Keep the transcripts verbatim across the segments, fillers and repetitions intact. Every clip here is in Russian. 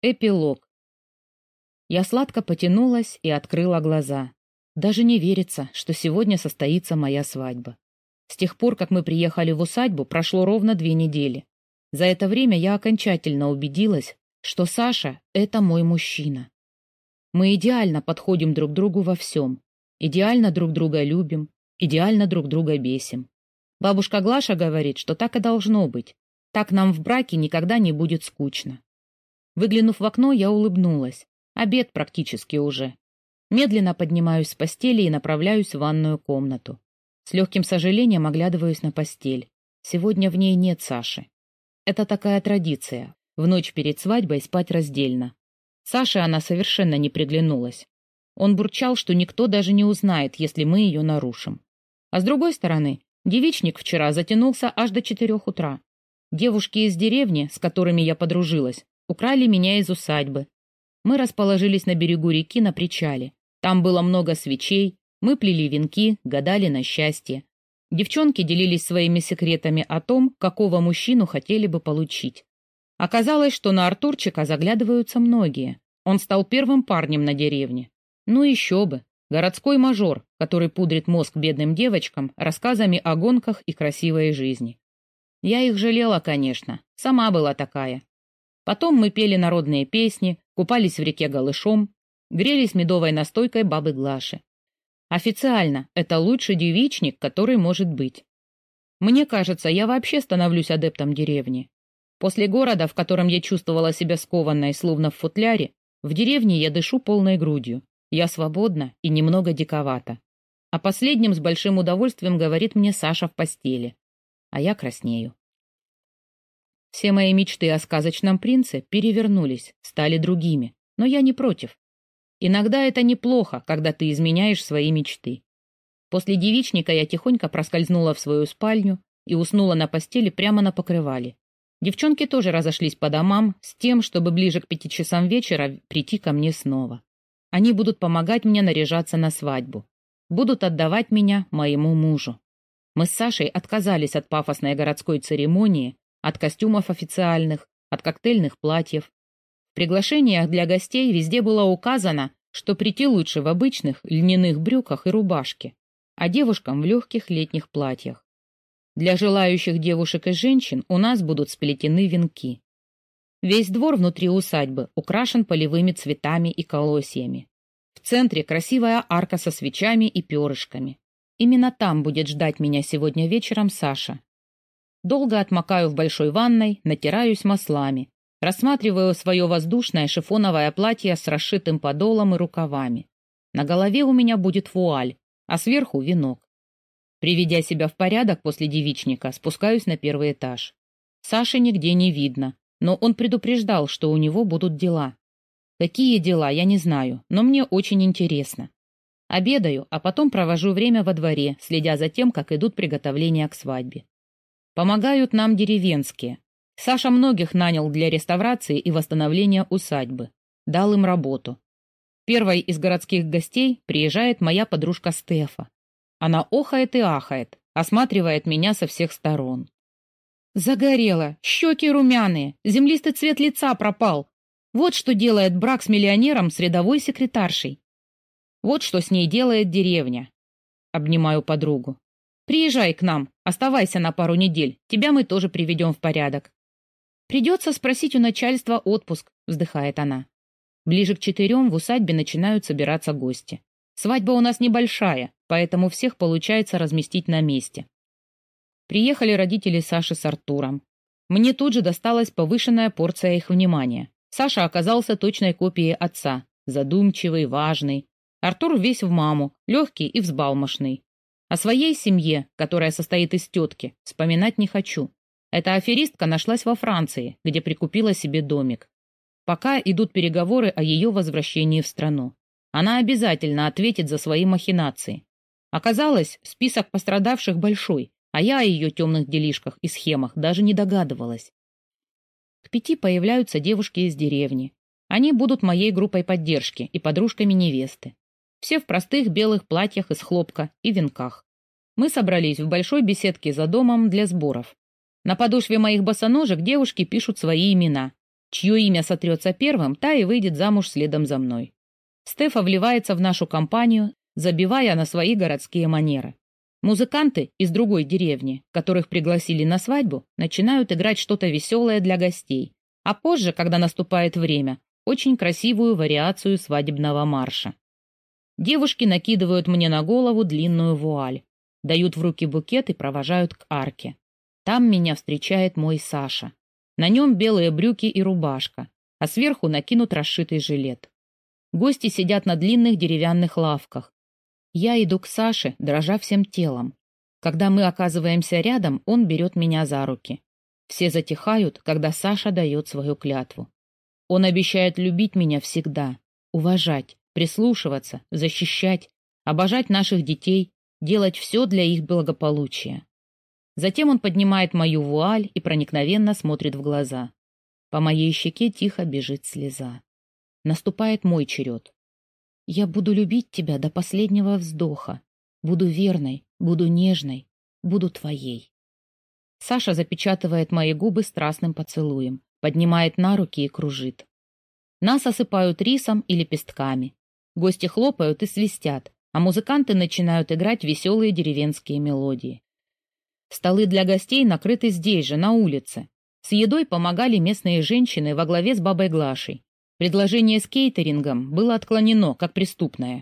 Эпилог. Я сладко потянулась и открыла глаза. Даже не верится, что сегодня состоится моя свадьба. С тех пор, как мы приехали в усадьбу, прошло ровно две недели. За это время я окончательно убедилась, что Саша — это мой мужчина. Мы идеально подходим друг другу во всем. Идеально друг друга любим, идеально друг друга бесим. Бабушка Глаша говорит, что так и должно быть. Так нам в браке никогда не будет скучно. Выглянув в окно, я улыбнулась. Обед практически уже. Медленно поднимаюсь с постели и направляюсь в ванную комнату. С легким сожалением оглядываюсь на постель. Сегодня в ней нет Саши. Это такая традиция — в ночь перед свадьбой спать раздельно. Саше она совершенно не приглянулась. Он бурчал, что никто даже не узнает, если мы ее нарушим. А с другой стороны, девичник вчера затянулся аж до четырех утра. Девушки из деревни, с которыми я подружилась, украли меня из усадьбы. Мы расположились на берегу реки на причале. Там было много свечей, мы плели венки, гадали на счастье. Девчонки делились своими секретами о том, какого мужчину хотели бы получить. Оказалось, что на Артурчика заглядываются многие. Он стал первым парнем на деревне. Ну еще бы, городской мажор, который пудрит мозг бедным девочкам рассказами о гонках и красивой жизни. Я их жалела, конечно, сама была такая. Потом мы пели народные песни, купались в реке голышом, грелись медовой настойкой бабы Глаши. Официально это лучший девичник, который может быть. Мне кажется, я вообще становлюсь адептом деревни. После города, в котором я чувствовала себя скованной, словно в футляре, в деревне я дышу полной грудью. Я свободна и немного диковата. О последнем с большим удовольствием говорит мне Саша в постели. А я краснею. Все мои мечты о сказочном принце перевернулись, стали другими, но я не против. Иногда это неплохо, когда ты изменяешь свои мечты. После девичника я тихонько проскользнула в свою спальню и уснула на постели прямо на покрывале. Девчонки тоже разошлись по домам с тем, чтобы ближе к пяти часам вечера прийти ко мне снова. Они будут помогать мне наряжаться на свадьбу. Будут отдавать меня моему мужу. Мы с Сашей отказались от пафосной городской церемонии, от костюмов официальных, от коктейльных платьев. В приглашениях для гостей везде было указано, что прийти лучше в обычных льняных брюках и рубашке, а девушкам в легких летних платьях. Для желающих девушек и женщин у нас будут сплетены венки. Весь двор внутри усадьбы украшен полевыми цветами и колосьями. В центре красивая арка со свечами и перышками. Именно там будет ждать меня сегодня вечером Саша. Долго отмокаю в большой ванной, натираюсь маслами, рассматриваю свое воздушное шифоновое платье с расшитым подолом и рукавами. На голове у меня будет вуаль, а сверху венок. Приведя себя в порядок после девичника, спускаюсь на первый этаж. Саши нигде не видно, но он предупреждал, что у него будут дела. Какие дела, я не знаю, но мне очень интересно. Обедаю, а потом провожу время во дворе, следя за тем, как идут приготовления к свадьбе. Помогают нам деревенские. Саша многих нанял для реставрации и восстановления усадьбы. Дал им работу. Первой из городских гостей приезжает моя подружка Стефа. Она охает и ахает, осматривает меня со всех сторон. Загорела, щеки румяные, землистый цвет лица пропал. Вот что делает брак с миллионером с рядовой секретаршей. Вот что с ней делает деревня. Обнимаю подругу. Приезжай к нам, оставайся на пару недель, тебя мы тоже приведем в порядок. Придется спросить у начальства отпуск, вздыхает она. Ближе к четырем в усадьбе начинают собираться гости. Свадьба у нас небольшая, поэтому всех получается разместить на месте. Приехали родители Саши с Артуром. Мне тут же досталась повышенная порция их внимания. Саша оказался точной копией отца, задумчивый, важный. Артур весь в маму, легкий и взбалмошный. О своей семье, которая состоит из тетки, вспоминать не хочу. Эта аферистка нашлась во Франции, где прикупила себе домик. Пока идут переговоры о ее возвращении в страну. Она обязательно ответит за свои махинации. Оказалось, список пострадавших большой, а я о ее темных делишках и схемах даже не догадывалась. К пяти появляются девушки из деревни. Они будут моей группой поддержки и подружками невесты. Все в простых белых платьях из хлопка и венках. Мы собрались в большой беседке за домом для сборов. На подошве моих босоножек девушки пишут свои имена. Чье имя сотрется первым, та и выйдет замуж следом за мной. Стефа вливается в нашу компанию, забивая на свои городские манеры. Музыканты из другой деревни, которых пригласили на свадьбу, начинают играть что-то веселое для гостей, а позже, когда наступает время, очень красивую вариацию свадебного марша. Девушки накидывают мне на голову длинную вуаль, дают в руки букет и провожают к арке. Там меня встречает мой Саша. На нем белые брюки и рубашка, а сверху накинут расшитый жилет. Гости сидят на длинных деревянных лавках. Я иду к Саше, дрожа всем телом. Когда мы оказываемся рядом, он берет меня за руки. Все затихают, когда Саша дает свою клятву. Он обещает любить меня всегда, уважать, прислушиваться, защищать, обожать наших детей, делать все для их благополучия. Затем он поднимает мою вуаль и проникновенно смотрит в глаза. По моей щеке тихо бежит слеза. Наступает мой черед. Я буду любить тебя до последнего вздоха. Буду верной, буду нежной, буду твоей. Саша запечатывает мои губы страстным поцелуем, поднимает на руки и кружит. Нас осыпают рисом и лепестками. Гости хлопают и свистят, а музыканты начинают играть веселые деревенские мелодии. Столы для гостей накрыты здесь же, на улице. С едой помогали местные женщины во главе с бабой Глашей. Предложение с кейтерингом было отклонено, как преступное.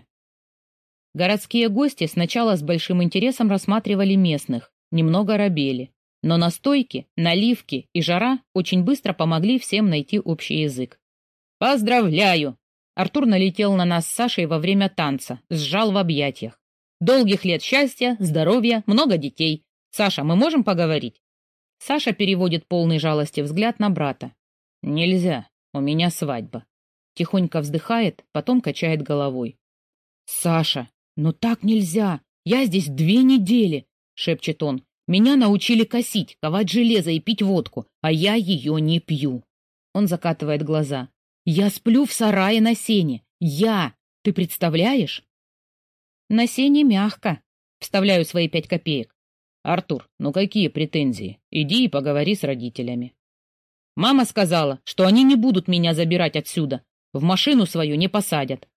Городские гости сначала с большим интересом рассматривали местных, немного робели. Но настойки, наливки и жара очень быстро помогли всем найти общий язык. «Поздравляю!» Артур налетел на нас с Сашей во время танца, сжал в объятиях. «Долгих лет счастья, здоровья, много детей. Саша, мы можем поговорить?» Саша переводит полный жалости взгляд на брата. «Нельзя, у меня свадьба». Тихонько вздыхает, потом качает головой. «Саша, ну так нельзя! Я здесь две недели!» — шепчет он. «Меня научили косить, ковать железо и пить водку, а я ее не пью». Он закатывает глаза. «Я сплю в сарае на сене. Я! Ты представляешь?» «На сене мягко», — вставляю свои пять копеек. «Артур, ну какие претензии? Иди и поговори с родителями». «Мама сказала, что они не будут меня забирать отсюда. В машину свою не посадят».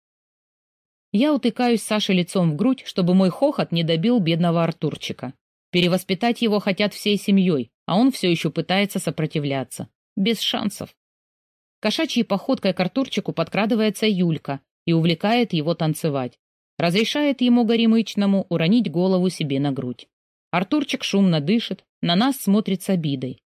Я утыкаюсь Саше лицом в грудь, чтобы мой хохот не добил бедного Артурчика. Перевоспитать его хотят всей семьей, а он все еще пытается сопротивляться. Без шансов. Кошачьей походкой к Артурчику подкрадывается Юлька и увлекает его танцевать. Разрешает ему горемычному уронить голову себе на грудь. Артурчик шумно дышит, на нас смотрит с обидой.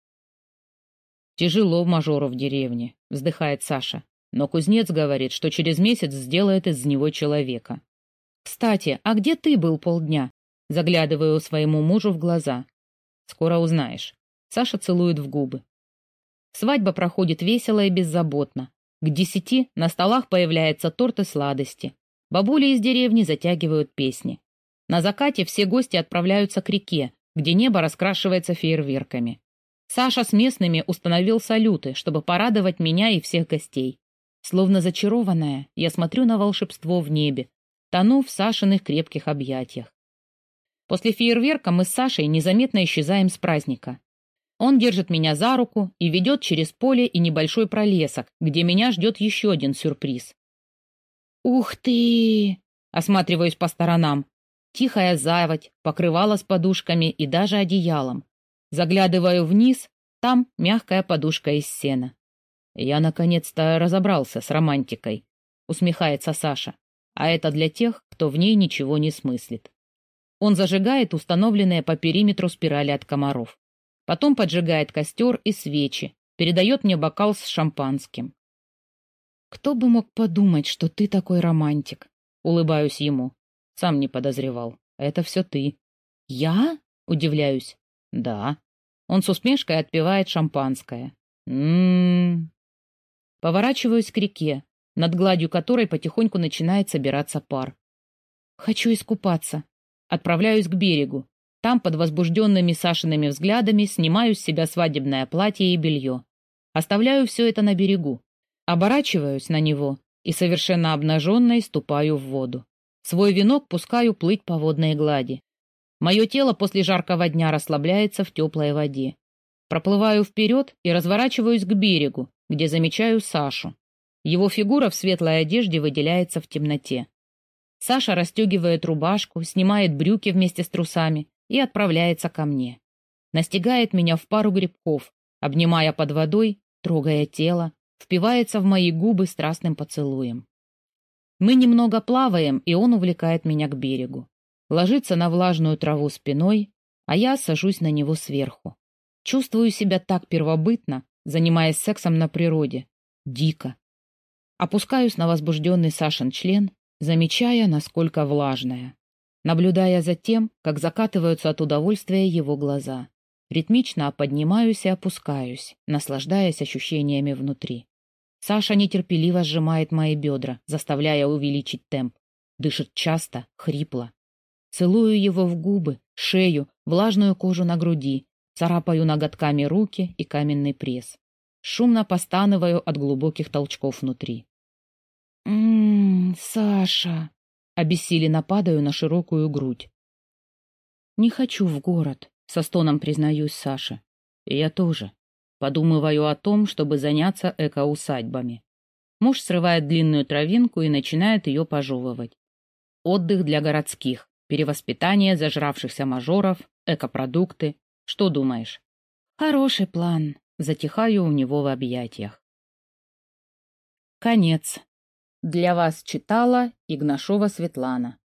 «Тяжело мажору в деревне», — вздыхает Саша. «Но кузнец говорит, что через месяц сделает из него человека». «Кстати, а где ты был полдня?» Заглядываю своему мужу в глаза. «Скоро узнаешь». Саша целует в губы. Свадьба проходит весело и беззаботно. К десяти на столах появляется торт и сладости. Бабули из деревни затягивают песни. На закате все гости отправляются к реке, где небо раскрашивается фейерверками. Саша с местными установил салюты, чтобы порадовать меня и всех гостей. Словно зачарованная, я смотрю на волшебство в небе, тону в Сашиных крепких объятиях. После фейерверка мы с Сашей незаметно исчезаем с праздника. Он держит меня за руку и ведет через поле и небольшой пролесок, где меня ждет еще один сюрприз. «Ух ты!» — осматриваюсь по сторонам. Тихая заводь, покрывало с подушками и даже одеялом. Заглядываю вниз, там мягкая подушка из сена. «Я наконец-то разобрался с романтикой», — усмехается Саша. «А это для тех, кто в ней ничего не смыслит». Он зажигает установленные по периметру спирали от комаров. Потом поджигает костер и свечи, передает мне бокал с шампанским. «Кто бы мог подумать, что ты такой романтик?» Улыбаюсь ему. Сам не подозревал. Это все ты. «Я?» — удивляюсь. «Да». Он с усмешкой отпивает шампанское. М-м-м. Поворачиваюсь к реке, над гладью которой потихоньку начинает собираться пар. «Хочу искупаться». Отправляюсь к берегу. Там, под возбужденными Сашиными взглядами, снимаю с себя свадебное платье и белье. Оставляю все это на берегу. Оборачиваюсь на него и совершенно обнаженной ступаю в воду. Свой венок пускаю плыть по водной глади. Мое тело после жаркого дня расслабляется в теплой воде. Проплываю вперед и разворачиваюсь к берегу, где замечаю Сашу. Его фигура в светлой одежде выделяется в темноте. Саша расстегивает рубашку, снимает брюки вместе с трусами и отправляется ко мне. Настигает меня в пару грибков, обнимая под водой, трогая тело, впивается в мои губы страстным поцелуем. Мы немного плаваем, и он увлекает меня к берегу. Ложится на влажную траву спиной, а я сажусь на него сверху. Чувствую себя так первобытно, занимаясь сексом на природе. Дико. Опускаюсь на возбужденный Сашин член, замечая, насколько влажная. Наблюдая за тем, как закатываются от удовольствия его глаза. Ритмично поднимаюсь и опускаюсь, наслаждаясь ощущениями внутри. Саша нетерпеливо сжимает мои бедра, заставляя увеличить темп. Дышит часто, хрипло. Целую его в губы, шею, влажную кожу на груди, царапаю ноготками руки и каменный пресс. Шумно постанываю от глубоких толчков внутри. «М-м, Саша!» Обессиленно падаю на широкую грудь. «Не хочу в город», — со стоном признаюсь Саше. «И я тоже. Подумываю о том, чтобы заняться эко-усадьбами». Муж срывает длинную травинку и начинает ее пожевывать. Отдых для городских, перевоспитание зажравшихся мажоров, экопродукты. Что думаешь? Хороший план. Затихаю у него в объятиях. Конец. Для вас читала Игнашова Светлана.